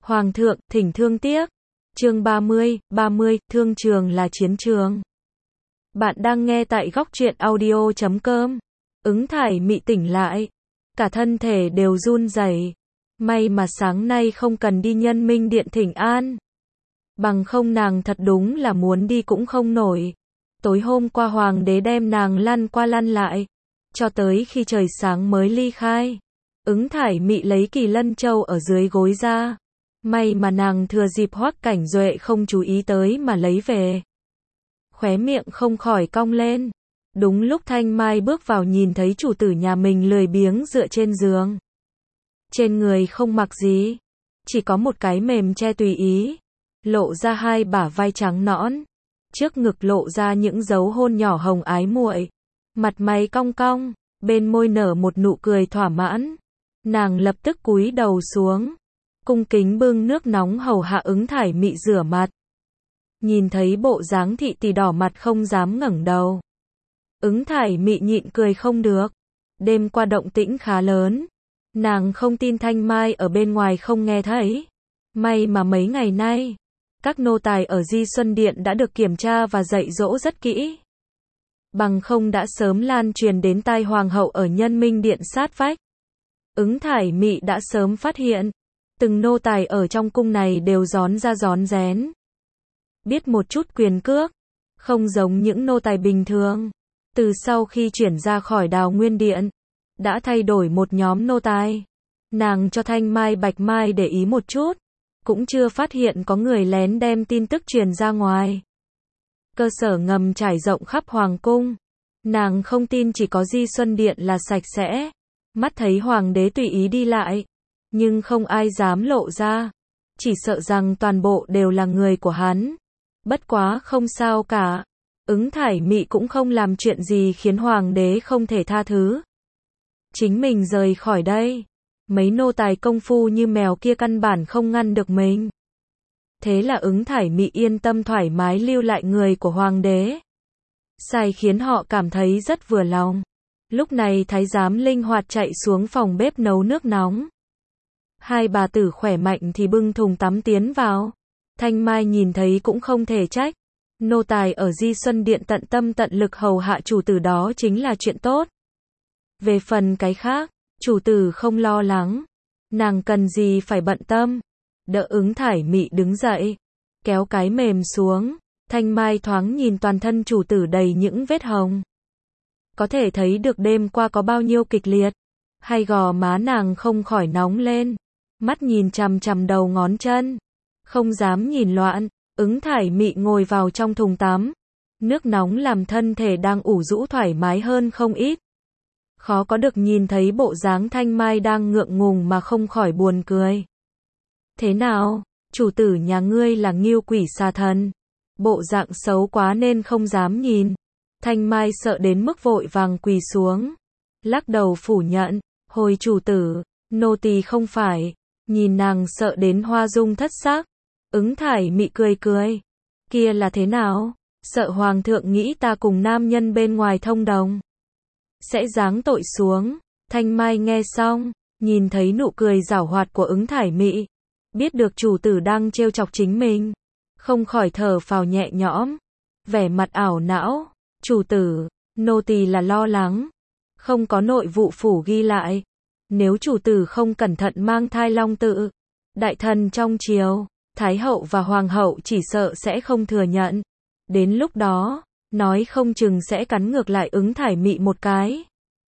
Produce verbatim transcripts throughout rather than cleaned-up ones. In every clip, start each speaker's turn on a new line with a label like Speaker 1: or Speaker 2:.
Speaker 1: Hoàng thượng, thỉnh thương tiếc. Chương ba mươi, ba mươi, thương trường là chiến trường. Bạn đang nghe tại góc truyện audio chấm com. Ứng Thải Mị tỉnh lại, cả thân thể đều run rẩy. May mà sáng nay không cần đi Nhân Minh Điện thỉnh an. Bằng không nàng thật đúng là muốn đi cũng không nổi. Tối hôm qua hoàng đế đem nàng lăn qua lăn lại, cho tới khi trời sáng mới ly khai. Ứng Thải Mị lấy Kỳ Lân Châu ở dưới gối ra. May mà nàng thừa dịp Hoắc Cảnh Duệ không chú ý tới mà lấy về. Khóe miệng không khỏi cong lên. Đúng lúc Thanh Mai bước vào nhìn thấy chủ tử nhà mình lười biếng dựa trên giường. Trên người không mặc gì, chỉ có một cái mềm che tùy ý, lộ ra hai bả vai trắng nõn, trước ngực lộ ra những dấu hôn nhỏ hồng ái muội, mặt mày cong cong, bên môi nở một nụ cười thỏa mãn. Nàng lập tức cúi đầu xuống, cung kính bưng nước nóng hầu hạ Ứng Thải Mị rửa mặt. Nhìn thấy bộ dáng thị tỳ đỏ mặt không dám ngẩng đầu. Ứng Thải Mị nhịn cười không được. Đêm qua động tĩnh khá lớn, nàng không tin Thanh Mai ở bên ngoài không nghe thấy. May mà mấy ngày nay, các nô tài ở Di Xuân Điện đã được kiểm tra và dạy dỗ rất kỹ. Bằng không đã sớm lan truyền đến tai hoàng hậu ở Nhân Minh Điện sát vách. Ứng Thải Mị đã sớm phát hiện, từng nô tài ở trong cung này đều rón ra rón rén. Biết một chút quyền cước, không giống những nô tài bình thường. Từ sau khi chuyển ra khỏi Đào Nguyên Điện, đã thay đổi một nhóm nô tài. Nàng cho Thanh Mai Bạch Mai để ý một chút, cũng chưa phát hiện có người lén đem tin tức truyền ra ngoài. Cơ sở ngầm trải rộng khắp hoàng cung. Nàng không tin chỉ có Di Xuân Điện là sạch sẽ. Mắt thấy hoàng đế tùy ý đi lại, nhưng không ai dám lộ ra. Chỉ sợ rằng toàn bộ đều là người của hắn. Bất quá không sao cả. Ứng Thải Mị cũng không làm chuyện gì khiến hoàng đế không thể tha thứ. Chính mình rời khỏi đây, mấy nô tài công phu như mèo kia căn bản không ngăn được mình. Thế là Ứng Thải Mị yên tâm thoải mái lưu lại người của hoàng đế. Sai khiến họ cảm thấy rất vừa lòng. Lúc này thái giám linh hoạt chạy xuống phòng bếp nấu nước nóng. Hai bà tử khỏe mạnh thì bưng thùng tắm tiến vào. Thanh Mai nhìn thấy cũng không thể trách. Nô tài ở Di Xuân Điện tận tâm tận lực hầu hạ chủ tử đó chính là chuyện tốt. Về phần cái khác, chủ tử không lo lắng. Nàng cần gì phải bận tâm. Đỡ Ứng Thải Mị đứng dậy, kéo cái mềm xuống. Thanh Mai thoáng nhìn toàn thân chủ tử đầy những vết hồng. Có thể thấy được đêm qua có bao nhiêu kịch liệt. Hay gò má nàng không khỏi nóng lên. Mắt nhìn chằm chằm đầu ngón chân, không dám nhìn loạn. Ứng Thải Mị ngồi vào trong thùng tắm. Nước nóng làm thân thể đang ủ rũ thoải mái hơn không ít. Khó có được nhìn thấy bộ dáng Thanh Mai đang ngượng ngùng mà không khỏi buồn cười. Thế nào, chủ tử nhà ngươi là Ngưu Quỷ Xà Thần. Bộ dạng xấu quá nên không dám nhìn. Thanh Mai sợ đến mức vội vàng quỳ xuống, lắc đầu phủ nhận. Hồi chủ tử, nô tỳ không phải. Nhìn nàng sợ đến hoa dung thất sắc. Ứng Thải Mị cười cười. Kia là thế nào? Sợ hoàng thượng nghĩ ta cùng nam nhân bên ngoài thông đồng, sẽ giáng tội xuống. Thanh Mai nghe xong, nhìn thấy nụ cười giảo hoạt của Ứng Thải Mị, biết được chủ tử đang trêu chọc chính mình, không khỏi thở phào nhẹ nhõm, vẻ mặt ảo não. Chủ tử, nô tỳ là lo lắng, không có nội vụ phủ ghi lại. Nếu chủ tử không cẩn thận mang thai long tự, đại thần trong triều, Thái hậu và Hoàng hậu chỉ sợ sẽ không thừa nhận. Đến lúc đó, nói không chừng sẽ cắn ngược lại Ứng Thải Mị một cái.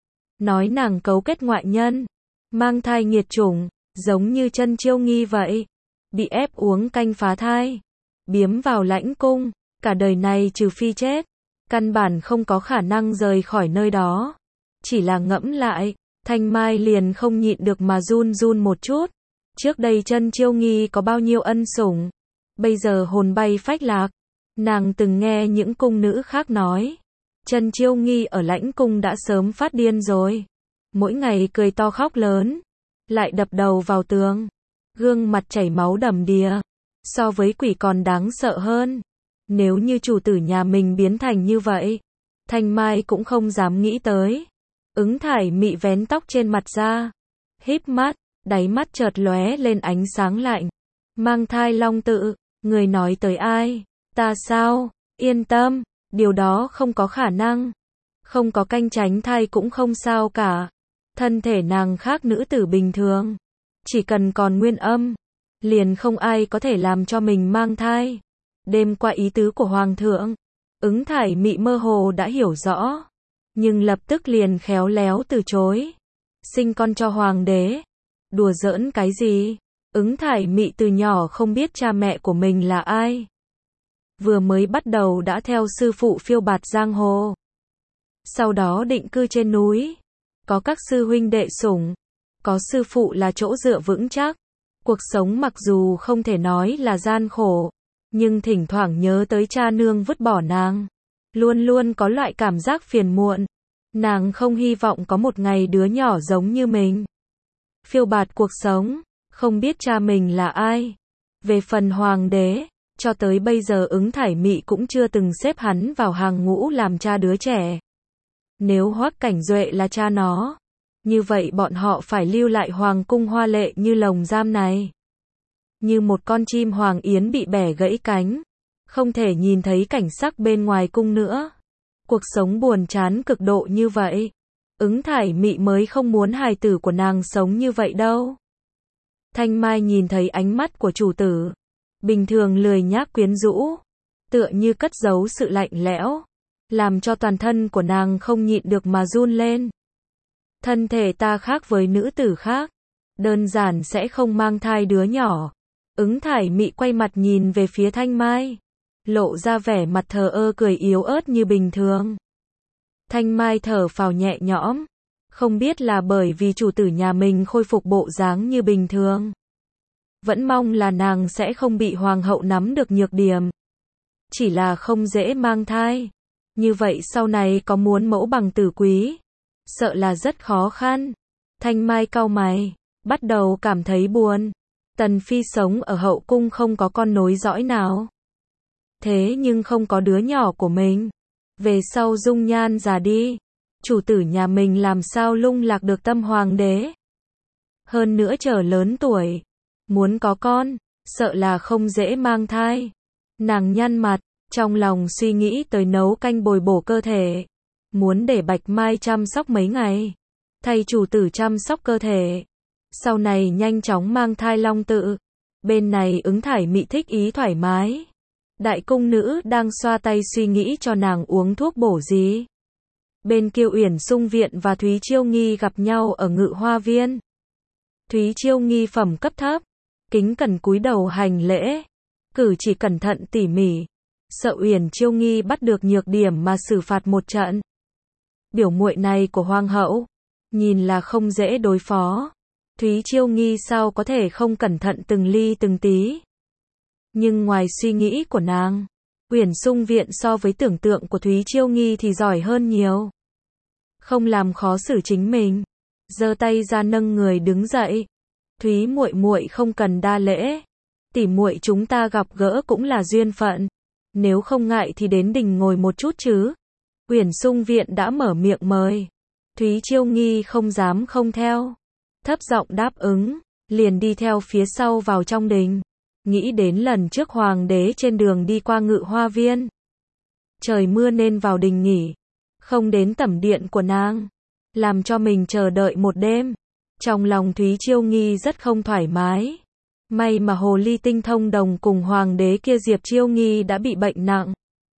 Speaker 1: Nói nàng cấu kết ngoại nhân, mang thai nghiệt chủng, giống như Chân Chiêu Nghi vậy. Bị ép uống canh phá thai, biếm vào lãnh cung, cả đời này trừ phi chết, căn bản không có khả năng rời khỏi nơi đó. Chỉ là ngẫm lại, Thanh Mai liền không nhịn được mà run run một chút. Trước đây Chân Chiêu Nghi có bao nhiêu ân sủng, bây giờ hồn bay phách lạc. Nàng từng nghe những cung nữ khác nói, Chân Chiêu Nghi ở lãnh cung đã sớm phát điên rồi. Mỗi ngày cười to khóc lớn, lại đập đầu vào tường, gương mặt chảy máu đầm đìa, so với quỷ còn đáng sợ hơn. Nếu như chủ tử nhà mình biến thành như vậy, Thanh Mai cũng không dám nghĩ tới. Ứng Thải Mị vén tóc trên mặt ra, híp mắt, đáy mắt chợt lóe lên ánh sáng lạnh. Mang thai long tự, người nói tới ai? Ta sao? Yên tâm, điều đó không có khả năng. Không có canh tránh thai cũng không sao cả. Thân thể nàng khác nữ tử bình thường. Chỉ cần còn nguyên âm, liền không ai có thể làm cho mình mang thai. Đêm qua ý tứ của Hoàng thượng, Ứng Thải Mị mơ hồ đã hiểu rõ. Nhưng lập tức liền khéo léo từ chối. Sinh con cho Hoàng đế. Đùa giỡn cái gì? Ứng Thải Mị từ nhỏ không biết cha mẹ của mình là ai. Vừa mới bắt đầu đã theo sư phụ phiêu bạt giang hồ. Sau đó định cư trên núi. Có các sư huynh đệ sủng. Có sư phụ là chỗ dựa vững chắc. Cuộc sống mặc dù không thể nói là gian khổ. Nhưng thỉnh thoảng nhớ tới cha nương vứt bỏ nàng. Luôn luôn có loại cảm giác phiền muộn. Nàng không hy vọng có một ngày đứa nhỏ giống như mình. Phiêu bạt cuộc sống. Không biết cha mình là ai. Về phần Hoàng đế, cho tới bây giờ Ứng Thải Mị cũng chưa từng xếp hắn vào hàng ngũ làm cha đứa trẻ. Nếu Hoắc Cảnh Duệ là cha nó, như vậy bọn họ phải lưu lại hoàng cung hoa lệ như lồng giam này. Như một con chim hoàng yến bị bẻ gãy cánh, không thể nhìn thấy cảnh sắc bên ngoài cung nữa. Cuộc sống buồn chán cực độ như vậy. Ứng Thải Mị mới không muốn hài tử của nàng sống như vậy đâu. Thanh Mai nhìn thấy ánh mắt của chủ tử, bình thường lười nhác quyến rũ, tựa như cất giấu sự lạnh lẽo, làm cho toàn thân của nàng không nhịn được mà run lên. Thân thể ta khác với nữ tử khác, đơn giản sẽ không mang thai đứa nhỏ. Ứng Thải Mị quay mặt nhìn về phía Thanh Mai, lộ ra vẻ mặt thờ ơ cười yếu ớt như bình thường. Thanh Mai thở phào nhẹ nhõm, không biết là bởi vì chủ tử nhà mình khôi phục bộ dáng như bình thường. Vẫn mong là nàng sẽ không bị hoàng hậu nắm được nhược điểm. Chỉ là không dễ mang thai. Như vậy sau này có muốn mẫu bằng tử quý, sợ là rất khó khăn. Thanh Mai cau mày, bắt đầu cảm thấy buồn. Tần Phi sống ở hậu cung không có con nối dõi nào. Thế nhưng không có đứa nhỏ của mình. Về sau dung nhan già đi, chủ tử nhà mình làm sao lung lạc được tâm hoàng đế. Hơn nữa trở lớn tuổi, muốn có con, sợ là không dễ mang thai. Nàng nhăn mặt, trong lòng suy nghĩ tới nấu canh bồi bổ cơ thể. Muốn để Bạch Mai chăm sóc mấy ngày, thay chủ tử chăm sóc cơ thể. Sau này nhanh chóng mang thai long tự. Bên này Ứng Thải Mị thích ý thoải mái. Đại cung nữ đang xoa tay suy nghĩ cho nàng uống thuốc bổ gì. Bên kia Uyển Sung Viện và Thúy Chiêu Nghi gặp nhau ở Ngự Hoa Viên. Thúy Chiêu Nghi phẩm cấp thấp, kính cẩn cúi đầu hành lễ, cử chỉ cẩn thận tỉ mỉ, sợ Uyển Chiêu Nghi bắt được nhược điểm mà xử phạt một trận. Biểu muội này của hoàng hậu, nhìn là không dễ đối phó. Thúy Chiêu Nghi sao có thể không cẩn thận từng ly từng tí. Nhưng ngoài suy nghĩ của nàng, Uyển Sung Viện so với tưởng tượng của Thúy Chiêu Nghi thì giỏi hơn nhiều. Không làm khó xử chính mình, giơ tay ra nâng người đứng dậy. Thúy muội muội không cần đa lễ, tỉ muội chúng ta gặp gỡ cũng là duyên phận, nếu không ngại thì đến đình ngồi một chút chứ. Uyển Sung Viện đã mở miệng mời, Thúy Chiêu Nghi không dám không theo, thấp giọng đáp ứng, liền đi theo phía sau vào trong đình. Nghĩ đến lần trước hoàng đế trên đường đi qua Ngự Hoa Viên, trời mưa nên vào đình nghỉ, không đến tẩm điện của nàng, làm cho mình chờ đợi một đêm. Trong lòng Thúy Chiêu Nghi rất không thoải mái. May mà hồ ly tinh thông đồng cùng hoàng đế kia Diệp Chiêu Nghi đã bị bệnh nặng.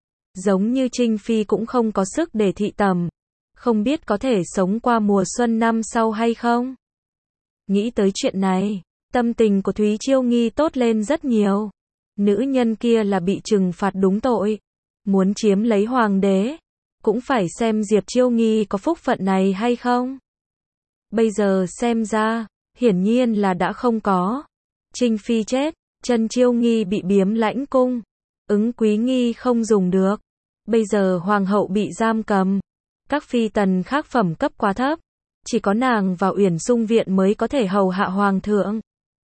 Speaker 1: Giống như Trinh Phi cũng không có sức để thị tầm. Không biết có thể sống qua mùa xuân năm sau hay không? Nghĩ tới chuyện này, tâm tình của Thúy Chiêu Nghi tốt lên rất nhiều. Nữ nhân kia là bị trừng phạt đúng tội, muốn chiếm lấy hoàng đế, cũng phải xem Diệp Chiêu Nghi có phúc phận này hay không. Bây giờ xem ra, hiển nhiên là đã không có. Trinh Phi chết, Trần Chiêu Nghi bị biếm lãnh cung, Ứng Quý Nghi không dùng được. Bây giờ hoàng hậu bị giam cầm, các phi tần khác phẩm cấp quá thấp, chỉ có nàng và Uyển Sung Viện mới có thể hầu hạ hoàng thượng.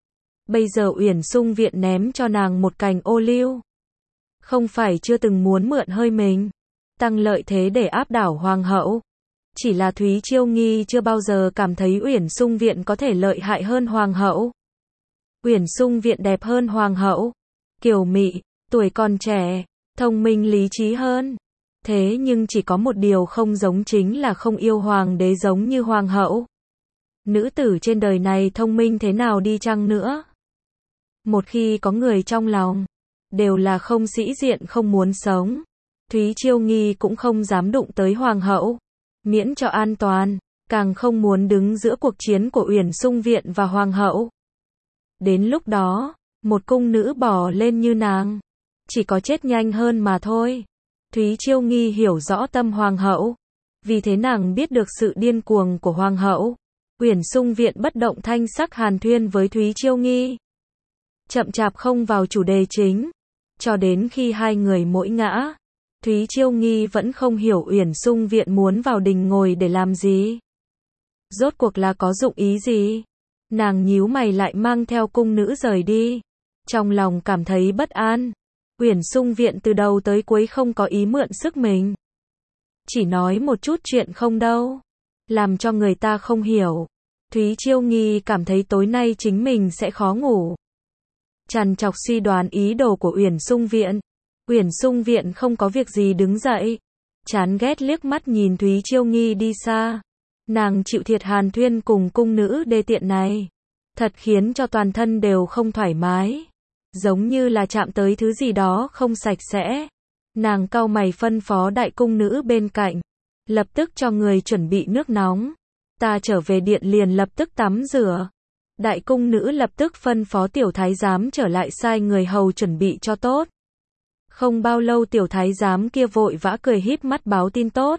Speaker 1: Bây giờ Uyển Sung Viện ném cho nàng một cành ô liu. Không phải chưa từng muốn mượn hơi mình, tăng lợi thế để áp đảo hoàng hậu. Chỉ là Thúy Chiêu Nghi chưa bao giờ cảm thấy Uyển Sung Viện có thể lợi hại hơn hoàng hậu. Uyển Sung Viện đẹp hơn hoàng hậu, kiều mị, tuổi còn trẻ, thông minh lý trí hơn. Thế nhưng chỉ có một điều không giống chính là không yêu hoàng đế giống như hoàng hậu. Nữ tử trên đời này thông minh thế nào đi chăng nữa, một khi có người trong lòng, đều là không sĩ diện không muốn sống. Thúy Chiêu Nghi cũng không dám đụng tới hoàng hậu, miễn cho an toàn, càng không muốn đứng giữa cuộc chiến của Uyển Sung Viện và hoàng hậu. Đến lúc đó, một cung nữ bỏ lên như nàng, chỉ có chết nhanh hơn mà thôi. Thúy Chiêu Nghi hiểu rõ tâm hoàng hậu, vì thế nàng biết được sự điên cuồng của hoàng hậu. Uyển Sung Viện bất động thanh sắc hàn thuyên với Thúy Chiêu Nghi, chậm chạp không vào chủ đề chính, cho đến khi hai người mỗi ngã. Thúy Chiêu Nghi vẫn không hiểu Uyển Sung Viện muốn vào đình ngồi để làm gì, rốt cuộc là có dụng ý gì. Nàng nhíu mày lại mang theo cung nữ rời đi, trong lòng cảm thấy bất an. Uyển Sung Viện từ đầu tới cuối không có ý mượn sức mình, chỉ nói một chút chuyện không đâu, làm cho người ta không hiểu. Thúy Chiêu Nghi cảm thấy tối nay chính mình sẽ khó ngủ, trằn trọc suy đoán ý đồ của Uyển Sung Viện. Uyển Sung Viện không có việc gì đứng dậy, chán ghét liếc mắt nhìn Thúy Chiêu Nghi đi xa. Nàng chịu thiệt hàn thuyên cùng cung nữ đê tiện này, thật khiến cho toàn thân đều không thoải mái, giống như là chạm tới thứ gì đó không sạch sẽ. Nàng cau mày phân phó đại cung nữ bên cạnh, lập tức cho người chuẩn bị nước nóng. Ta trở về điện liền lập tức tắm rửa. Đại cung nữ lập tức phân phó tiểu thái giám trở lại sai người hầu chuẩn bị cho tốt. Không bao lâu tiểu thái giám kia vội vã cười híp mắt báo tin tốt.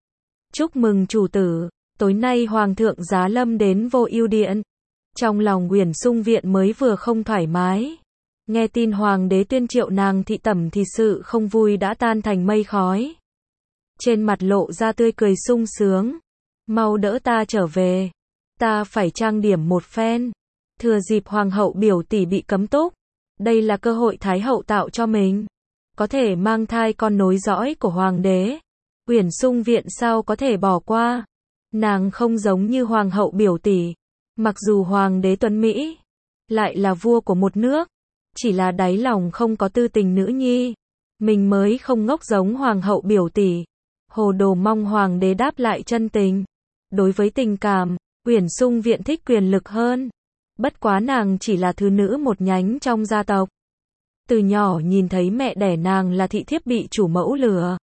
Speaker 1: Chúc mừng chủ tử, tối nay hoàng thượng giá lâm đến Vô Ưu Điện. Trong lòng Uyển Sung Viện mới vừa không thoải mái, nghe tin hoàng đế tuyên triệu nàng thị tẩm thì sự không vui đã tan thành mây khói. Trên mặt lộ ra tươi cười sung sướng. Mau đỡ ta trở về, ta phải trang điểm một phen. Thừa dịp hoàng hậu biểu tỷ bị cấm túc, đây là cơ hội thái hậu tạo cho mình, có thể mang thai con nối dõi của hoàng đế. Uyển Sung Viện sao có thể bỏ qua. Nàng không giống như hoàng hậu biểu tỷ, mặc dù hoàng đế tuấn mỹ, lại là vua của một nước, chỉ là đáy lòng không có tư tình nữ nhi. Mình mới không ngốc giống hoàng hậu biểu tỷ, hồ đồ mong hoàng đế đáp lại chân tình. Đối với tình cảm, Uyển Sung Viện thích quyền lực hơn. Bất quá nàng chỉ là thứ nữ một nhánh trong gia tộc. Từ nhỏ nhìn thấy mẹ đẻ nàng là thị thiếp bị chủ mẫu lừa.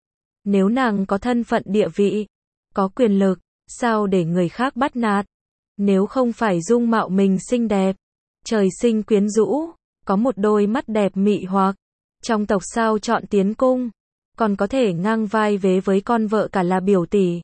Speaker 1: Nếu nàng có thân phận địa vị, có quyền lực, sao để người khác bắt nạt? Nếu không phải dung mạo mình xinh đẹp, trời sinh quyến rũ, có một đôi mắt đẹp mị hoặc, trong tộc sao chọn tiến cung, còn có thể ngang vai vế với con vợ cả là biểu tỷ.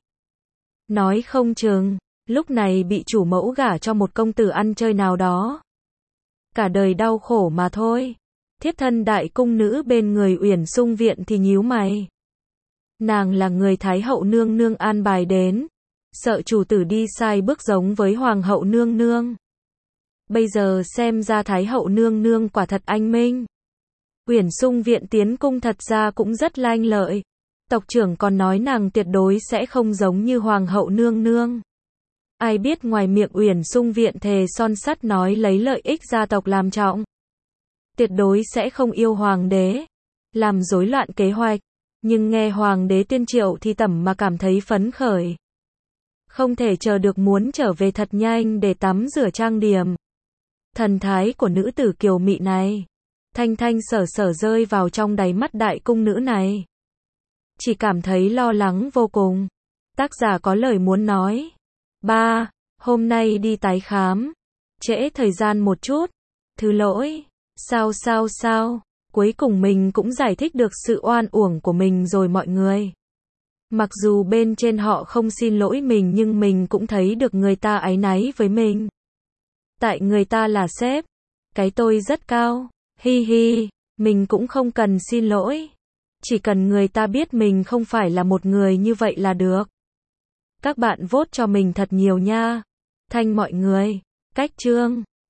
Speaker 1: Nói không chừng, lúc này bị chủ mẫu gả cho một công tử ăn chơi nào đó, cả đời đau khổ mà thôi. Thiếp thân đại cung nữ bên người Uyển Sung Viện thì nhíu mày. Nàng là người thái hậu nương nương an bài đến, sợ chủ tử đi sai bước giống với hoàng hậu nương nương. Bây giờ xem ra thái hậu nương nương quả thật anh minh. Uyển Sung Viện tiến cung thật ra cũng rất lanh lợi. Tộc trưởng còn nói nàng tuyệt đối sẽ không giống như hoàng hậu nương nương. Ai biết ngoài miệng Uyển Sung Viện thề son sắt nói lấy lợi ích gia tộc làm trọng, tuyệt đối sẽ không yêu hoàng đế, làm rối loạn kế hoạch. Nhưng nghe hoàng đế tuyên triệu thì tẩm mà cảm thấy phấn khởi, không thể chờ được muốn trở về thật nhanh để tắm rửa trang điểm. Thần thái của nữ tử kiều mị này, thanh thanh sở sở rơi vào trong đáy mắt đại cung nữ này, chỉ cảm thấy lo lắng vô cùng. Tác giả có lời muốn nói. Ba, hôm nay đi tái khám, trễ thời gian một chút, thứ lỗi. Sao sao sao, cuối cùng mình cũng giải thích được sự oan uổng của mình rồi mọi người. Mặc dù bên trên họ không xin lỗi mình nhưng mình cũng thấy được người ta áy náy với mình. Tại người ta là sếp, cái tôi rất cao, hi hi, mình cũng không cần xin lỗi. Chỉ cần người ta biết mình không phải là một người như vậy là được. Các bạn vote cho mình thật nhiều nha. Thanh mọi người, cách chương.